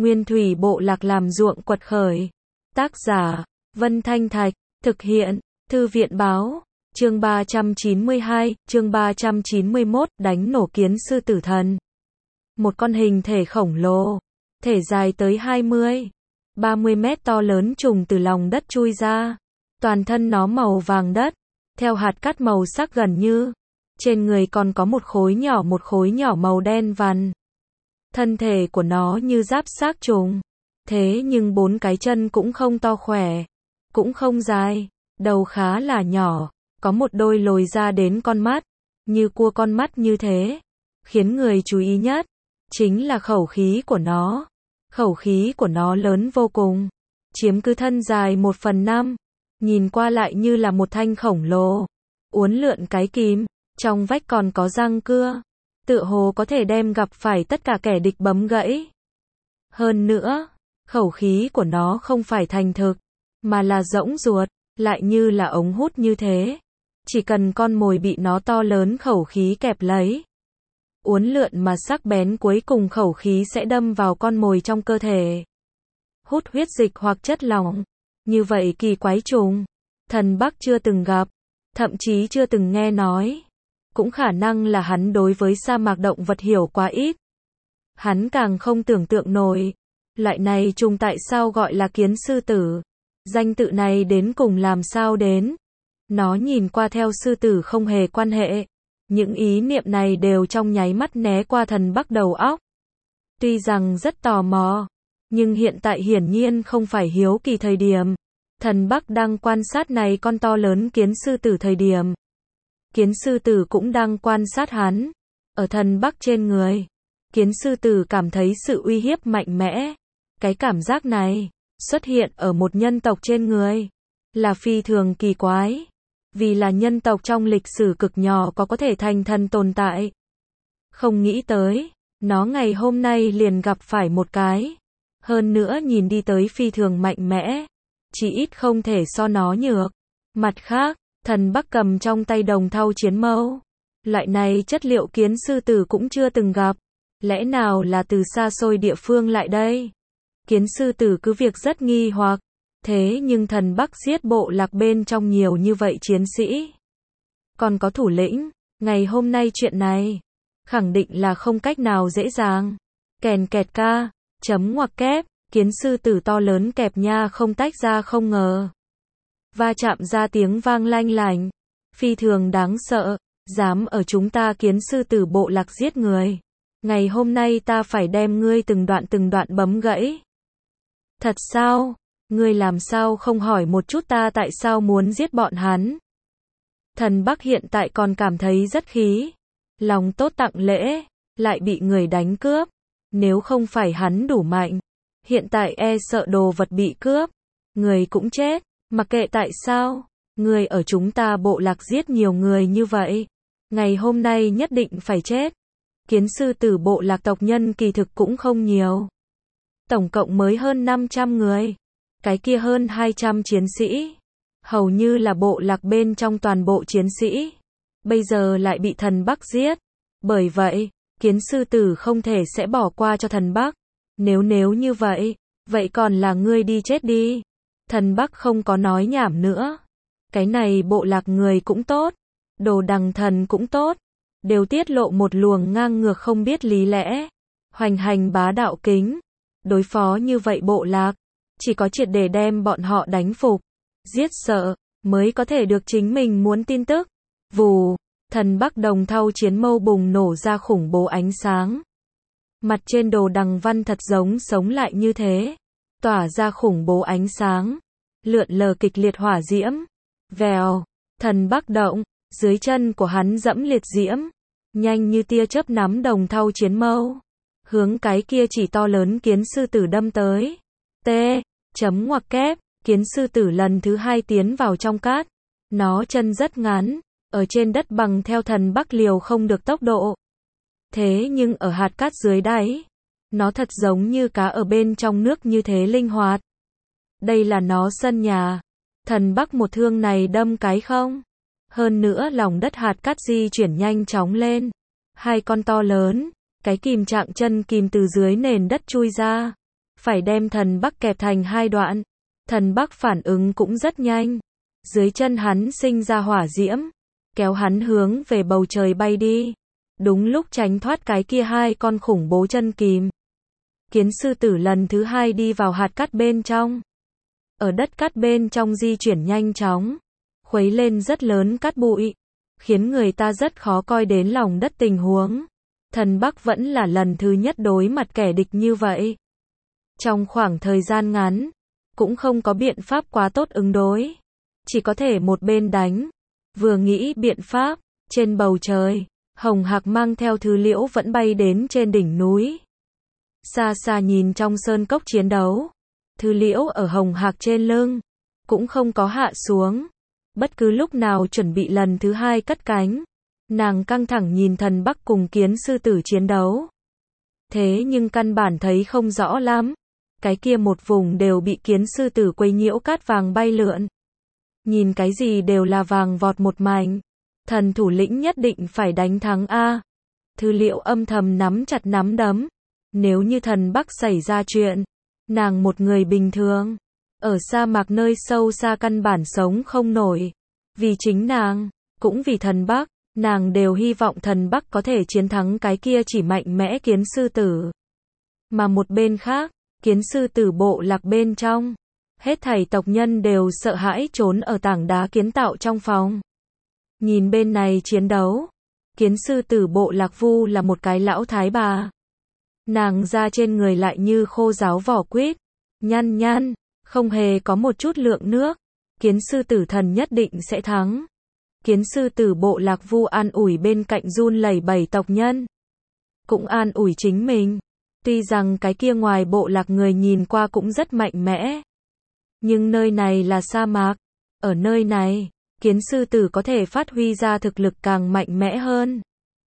Nguyên thủy bộ lạc làm ruộng quật khởi. Tác giả, Vân Thanh Thạch, thực hiện, Thư viện báo, chương 392, chương 391, đánh nổ kiến sư tử thần. Một con hình thể khổng lồ, thể dài tới 20-30 mét to lớn trùng từ lòng đất chui ra. Toàn thân nó màu vàng đất, theo hạt cát màu sắc gần như. Trên người còn có một khối nhỏ màu đen vằn. Thân thể của nó như giáp xác trùng. Thế nhưng 4 cái chân cũng không to khỏe, cũng không dài, đầu khá là nhỏ, có một đôi lồi ra đến con mắt, như cua con mắt như thế. Khiến người chú ý nhất, chính là khẩu khí của nó. Khẩu khí của nó lớn vô cùng, chiếm cứ thân dài 1/5, nhìn qua lại như là một thanh khổng lồ, uốn lượn cái kìm, trong vách còn có răng cưa, tựa hồ có thể đem gặp phải tất cả kẻ địch bấm gãy. Hơn nữa, khẩu khí của nó không phải thành thực, mà là rỗng ruột, lại như là ống hút như thế. Chỉ cần con mồi bị nó to lớn khẩu khí kẹp lấy, uốn lượn mà sắc bén cuối cùng khẩu khí sẽ đâm vào con mồi trong cơ thể. Hút huyết dịch hoặc chất lỏng. Như vậy kỳ quái trùng, thần Bắc chưa từng gặp, thậm chí chưa từng nghe nói. Cũng khả năng là hắn đối với sa mạc động vật hiểu quá ít. Hắn càng không tưởng tượng nổi, loại này trùng tại sao gọi là kiến sư tử. Danh tự này đến cùng làm sao đến. Nó nhìn qua theo sư tử không hề quan hệ. Những ý niệm này đều trong nháy mắt né qua thần Bắc đầu óc. Tuy rằng rất tò mò, nhưng hiện tại hiển nhiên không phải hiếu kỳ thời điểm. Thần Bắc đang quan sát này con to lớn kiến sư tử thời điểm. Kiến sư tử cũng đang quan sát hắn. Ở thần Bắc trên người, kiến sư tử cảm thấy sự uy hiếp mạnh mẽ. Cái cảm giác này, xuất hiện ở một nhân tộc trên người, là phi thường kỳ quái. Vì là nhân tộc trong lịch sử cực nhỏ có thể thành thần tồn tại. Không nghĩ tới, nó ngày hôm nay liền gặp phải một cái. Hơn nữa nhìn đi tới phi thường mạnh mẽ. Chỉ ít không thể so nó nhược. Mặt khác, thần Bắc cầm trong tay đồng thau chiến mâu. Loại này chất liệu kiến sư tử cũng chưa từng gặp. Lẽ nào là từ xa xôi địa phương lại đây? Kiến sư tử cứ việc rất nghi hoặc. Thế nhưng thần Bắc giết bộ lạc bên trong nhiều như vậy chiến sĩ. Còn có thủ lĩnh, ngày hôm nay chuyện này, khẳng định là không cách nào dễ dàng. Kèn kẹt ca, chấm ngoặc kép, kiến sư tử to lớn kẹp nha không tách ra không ngờ. Va chạm ra tiếng vang lanh lảnh, phi thường đáng sợ, dám ở chúng ta kiến sư tử bộ lạc giết người. Ngày hôm nay ta phải đem ngươi từng đoạn bấm gãy. Thật sao? Ngươi làm sao không hỏi một chút ta tại sao muốn giết bọn hắn? Thần Bắc hiện tại còn cảm thấy rất khí. Lòng tốt tặng lễ, lại bị người đánh cướp. Nếu không phải hắn đủ mạnh, hiện tại e sợ đồ vật bị cướp. Người cũng chết, mặc kệ tại sao. Người ở chúng ta bộ lạc giết nhiều người như vậy. Ngày hôm nay nhất định phải chết. Kiến sư tử bộ lạc tộc nhân kỳ thực cũng không nhiều. Tổng cộng mới hơn 500 người. Cái kia hơn 200 chiến sĩ. Hầu như là bộ lạc bên trong toàn bộ chiến sĩ. Bây giờ lại bị thần Bắc giết. Bởi vậy, kiến sư tử không thể sẽ bỏ qua cho thần Bắc. Nếu như vậy, vậy còn là ngươi đi chết đi. Thần Bắc không có nói nhảm nữa. Cái này bộ lạc người cũng tốt. Đồ đằng thần cũng tốt. Đều tiết lộ một luồng ngang ngược không biết lý lẽ. Hoành hành bá đạo kính. Đối phó như vậy bộ lạc. Chỉ có triệt để đem bọn họ đánh phục, giết sợ, mới có thể được chính mình muốn tin tức. Vù, thần Bắc đồng thau chiến mâu bùng nổ ra khủng bố ánh sáng. Mặt trên đồ đằng văn thật giống sống lại như thế. Tỏa ra khủng bố ánh sáng. Lượn lờ kịch liệt hỏa diễm. Vèo, thần Bắc động, dưới chân của hắn dẫm liệt diễm. Nhanh như tia chớp nắm đồng thau chiến mâu. Hướng cái kia chỉ to lớn kiến sư tử đâm tới. Chấm ngoặc kép, kiến sư tử lần thứ 2 tiến vào trong cát. Nó chân rất ngắn, ở trên đất bằng theo thần Bắc liều không được tốc độ. Thế nhưng ở hạt cát dưới đáy, nó thật giống như cá ở bên trong nước như thế linh hoạt. Đây là nó sân nhà. Thần Bắc một thương này đâm cái không. Hơn nữa lòng đất hạt cát di chuyển nhanh chóng lên. 2 con to lớn, cái kìm trạng chân kìm từ dưới nền đất chui ra. phải đem thần Bắc kẹp thành hai đoạn. Thần Bắc phản ứng cũng rất nhanh. Dưới chân hắn sinh ra hỏa diễm, kéo hắn hướng về bầu trời bay đi. Đúng lúc tránh thoát cái kia hai con khủng bố chân kìm. Kiến sư tử lần thứ hai đi vào hạt cát bên trong. Ở đất cát bên trong di chuyển nhanh chóng, khuấy lên rất lớn cát bụi, khiến người ta rất khó coi đến lòng đất tình huống. Thần Bắc vẫn là lần thứ nhất đối mặt kẻ địch như vậy. Trong khoảng thời gian ngắn, cũng không có biện pháp quá tốt ứng đối. Chỉ có thể một bên đánh. Vừa nghĩ biện pháp, trên bầu trời, Hồng Hạc mang theo Thứ Liễu vẫn bay đến trên đỉnh núi. Xa xa nhìn trong sơn cốc chiến đấu, Thứ Liễu ở Hồng Hạc trên lưng, cũng không có hạ xuống. Bất cứ lúc nào chuẩn bị lần thứ hai cất cánh, nàng căng thẳng nhìn thần Bắc cùng kiến sư tử chiến đấu. Thế nhưng căn bản thấy không rõ lắm. Cái kia một vùng đều bị kiến sư tử quấy nhiễu cát vàng bay lượn. Nhìn cái gì đều là vàng vọt một mảnh. Thần thủ lĩnh nhất định phải đánh thắng a. Thứ Liễu âm thầm nắm chặt nắm đấm. Nếu như thần Bắc xảy ra chuyện, nàng một người bình thường, ở sa mạc nơi sâu xa căn bản sống không nổi. Vì chính nàng, cũng vì thần Bắc, nàng đều hy vọng thần Bắc có thể chiến thắng cái kia chỉ mạnh mẽ kiến sư tử. Mà một bên khác, kiến sư tử bộ lạc bên trong, hết thảy tộc nhân đều sợ hãi trốn ở tảng đá kiến tạo trong phòng. Nhìn bên này chiến đấu, kiến sư tử bộ lạc Vu là một cái lão thái bà. Nàng da trên người lại như khô ráo vỏ quýt, nhăn nhăn, không hề có một chút lượng nước. Kiến sư tử thần nhất định sẽ thắng. Kiến sư tử bộ lạc Vu an ủi bên cạnh run lẩy bẩy tộc nhân, cũng an ủi chính mình. Tuy rằng cái kia ngoài bộ lạc người nhìn qua cũng rất mạnh mẽ, nhưng nơi này là sa mạc. Ở nơi này, kiến sư tử có thể phát huy ra thực lực càng mạnh mẽ hơn.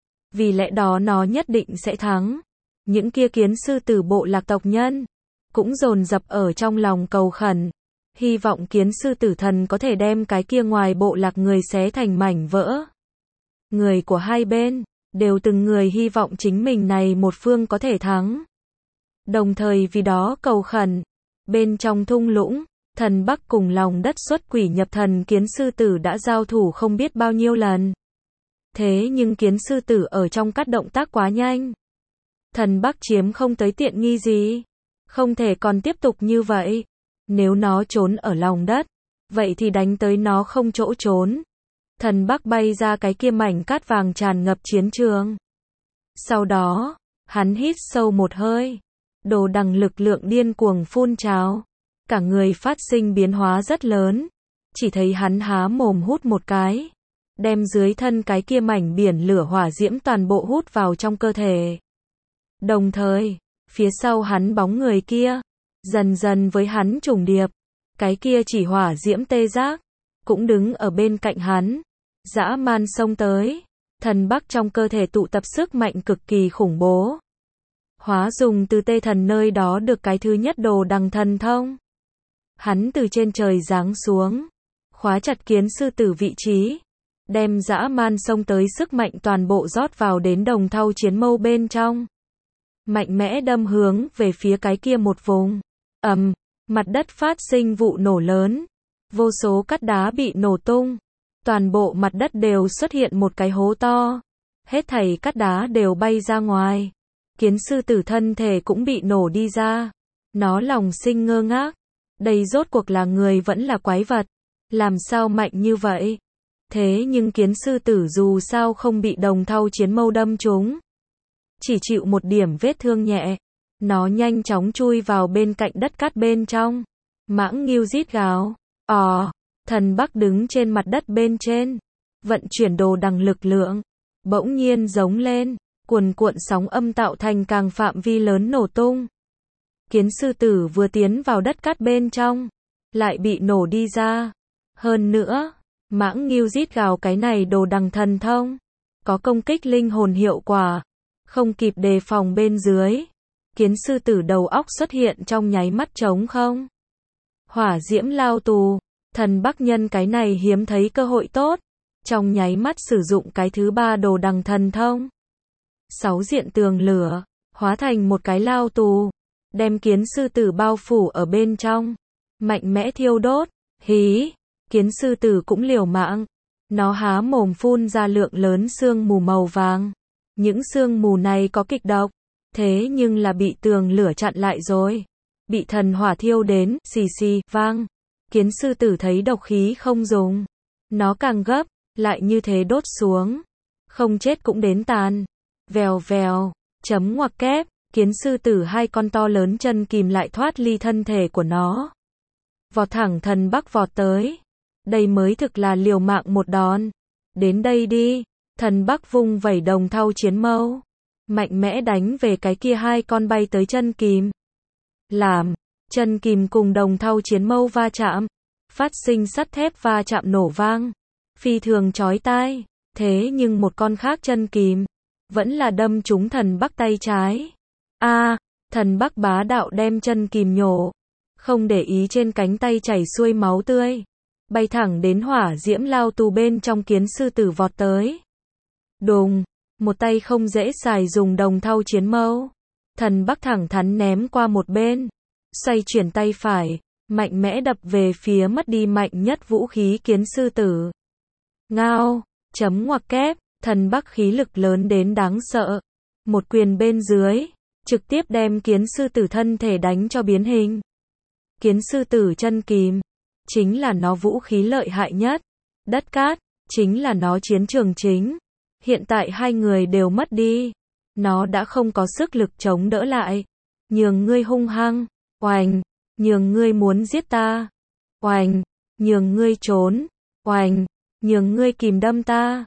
Vì lẽ đó nó nhất định sẽ thắng. Những kia kiến sư tử bộ lạc tộc nhân cũng dồn dập ở trong lòng cầu khẩn, hy vọng kiến sư tử thần có thể đem cái kia ngoài bộ lạc người xé thành mảnh vỡ. Người của hai bên đều từng người hy vọng chính mình này một phương có thể thắng, đồng thời vì đó cầu khẩn. Bên trong thung lũng, thần Bắc cùng lòng đất xuất quỷ nhập thần kiến sư tử đã giao thủ không biết bao nhiêu lần. Thế nhưng kiến sư tử ở trong các động tác quá nhanh. Thần Bắc chiếm không tới tiện nghi gì. Không thể còn tiếp tục như vậy. Nếu nó trốn ở lòng đất, vậy thì đánh tới nó không chỗ trốn. Thần Bắc bay ra cái kia mảnh cát vàng tràn ngập chiến trường. Sau đó, hắn hít sâu một hơi. Đồ đằng lực lượng điên cuồng phun trào. Cả người phát sinh biến hóa rất lớn. Chỉ thấy hắn há mồm hút một cái, đem dưới thân cái kia mảnh biển lửa hỏa diễm toàn bộ hút vào trong cơ thể. Đồng thời, phía sau hắn bóng người kia, dần dần với hắn trùng điệp. Cái kia chỉ hỏa diễm tê giác, cũng đứng ở bên cạnh hắn. Dã man xông tới. Thần Bắc trong cơ thể tụ tập sức mạnh cực kỳ khủng bố. Hóa dùng từ tê thần nơi đó được cái thứ nhất đồ đằng thần thông. Hắn từ trên trời giáng xuống, khóa chặt kiến sư tử vị trí, đem dã man xông tới sức mạnh toàn bộ rót vào đến đồng thau chiến mâu bên trong. Mạnh mẽ đâm hướng về phía cái kia một vùng. Mặt đất phát sinh vụ nổ lớn. Vô số cát đá bị nổ tung. Toàn bộ mặt đất đều xuất hiện một cái hố to. Hết thảy cát đá đều bay ra ngoài. Kiến sư tử thân thể cũng bị nổ đi ra. Nó lòng sinh ngơ ngác. Đây rốt cuộc là người vẫn là quái vật. Làm sao mạnh như vậy? Thế nhưng kiến sư tử dù sao không bị đồng thau chiến mâu đâm trúng. Chỉ chịu một điểm vết thương nhẹ. Nó nhanh chóng chui vào bên cạnh đất cát bên trong. Mãng Ngưu rít gào. Thần Bắc đứng trên mặt đất bên trên. Vận chuyển đồ đằng lực lượng. Bỗng nhiên giống lên. Cuồn cuộn sóng âm tạo thành càng phạm vi lớn nổ tung. Kiến sư tử vừa tiến vào đất cát bên trong, lại bị nổ đi ra. Hơn nữa, Mãng Ngưu rít gào cái này đồ đằng thần thông. Có công kích linh hồn hiệu quả. Không kịp đề phòng bên dưới. Kiến sư tử đầu óc xuất hiện trong nháy mắt trống không. Hỏa diễm lao tù. Thần Bắc nhân cái này hiếm thấy cơ hội tốt. Trong nháy mắt sử dụng cái thứ ba đồ đằng thần thông. 6 diện tường lửa, hóa thành một cái lao tù. đem kiến sư tử bao phủ ở bên trong, mạnh mẽ thiêu đốt. Hí, kiến sư tử cũng liều mạng. Nó há mồm phun ra lượng lớn sương mù màu vàng. Những sương mù này có kịch độc, thế nhưng là bị tường lửa chặn lại rồi. Bị thần hỏa thiêu đến, xì xì, vang. Kiến sư tử thấy độc khí không dùng. Nó càng gấp, lại như thế đốt xuống. Không chết cũng đến tàn. Vèo vèo, chấm ngoặc kép, kiến sư tử hai con to lớn chân kìm lại thoát ly thân thể của nó. Vọt thẳng thần Bắc vọt tới. Đây mới thực là liều mạng một đòn. Đến đây đi, thần Bắc vung vẩy đồng thau chiến mâu. Mạnh mẽ đánh về cái kia hai con bay tới chân kìm. Làm, chân kìm cùng đồng thau chiến mâu va chạm. Phát sinh sắt thép va chạm nổ vang. Phi thường chói tai. Thế nhưng một con khác chân kìm vẫn là đâm trúng thần Bắc tay trái. Thần Bắc bá đạo đem chân kìm nhổ. Không để ý trên cánh tay chảy xuôi máu tươi. Bay thẳng đến hỏa diễm lao tù bên trong kiến sư tử vọt tới. Đùng, một tay không dễ xài dùng đồng thau chiến mâu. Thần Bắc thẳng thắn ném qua một bên. Xoay chuyển tay phải, mạnh mẽ đập về phía mất đi mạnh nhất vũ khí kiến sư tử. Ngao, chấm ngoặc kép, thần Bắc khí lực lớn đến đáng sợ. Một quyền bên dưới, trực tiếp đem kiến sư tử thân thể đánh cho biến hình. Kiến sư tử chân kìm, chính là nó vũ khí lợi hại nhất. Đất cát, chính là nó chiến trường chính. Hiện tại hai người đều mất đi. Nó đã không có sức lực chống đỡ lại. Nhường ngươi hung hăng, oành, nhường ngươi muốn giết ta, oành, nhường ngươi trốn, oành, nhường ngươi kìm đâm ta.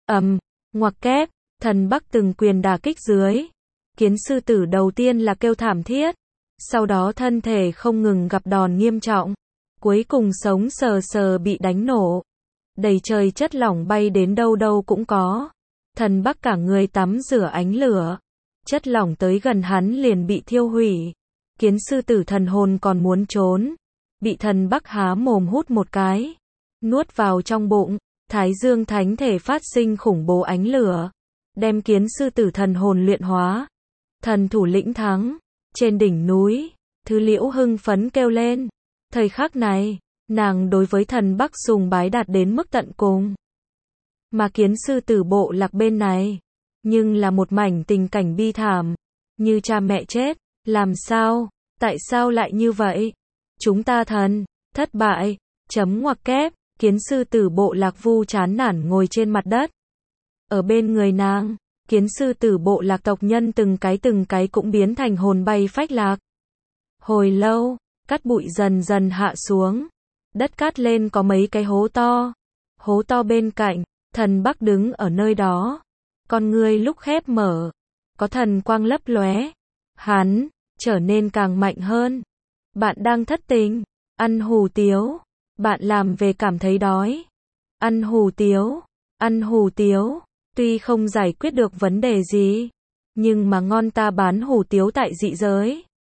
Ngoặc kép, thần Bắc từng quyền đả kích dưới. Kiến sư tử đầu tiên là kêu thảm thiết. Sau đó thân thể không ngừng gặp đòn nghiêm trọng. Cuối cùng sống sờ sờ bị đánh nổ. Đầy trời chất lỏng bay đến đâu đâu cũng có. Thần Bắc cả người tắm rửa ánh lửa. Chất lỏng tới gần hắn liền bị thiêu hủy. Kiến sư tử thần hồn còn muốn trốn. Bị thần Bắc há mồm hút một cái. Nuốt vào trong bụng. Thái dương thánh thể phát sinh khủng bố ánh lửa. Đem kiến sư tử thần hồn luyện hóa. Thần thủ lĩnh thắng. Trên đỉnh núi, Thứ Liễu hưng phấn kêu lên. Thời khắc này, nàng đối với thần Bắc sùng bái đạt đến mức tận cùng. Mà kiến sư tử bộ lạc bên này, nhưng là một mảnh tình cảnh bi thảm. Như cha mẹ chết, làm sao, tại sao lại như vậy? Chúng ta thất bại, chấm ngoặc kép, kiến sư tử bộ lạc vu chán nản ngồi trên mặt đất. Ở bên người nàng, kiến sư tử bộ lạc tộc nhân từng cái cũng biến thành hồn bay phách lạc. Hồi lâu, cát bụi dần dần hạ xuống. Đất cát lên có mấy cái hố to. Hố to bên cạnh, thần Bắc đứng ở nơi đó. Con ngươi lúc khép mở, có thần quang lấp lóe. Hắn trở nên càng mạnh hơn. Bạn đang thất tình, ăn hủ tiếu. Bạn làm về cảm thấy đói. Ăn hủ tiếu, ăn hủ tiếu. Tuy không giải quyết được vấn đề gì, nhưng mà ngon, ta bán hủ tiếu tại dị giới.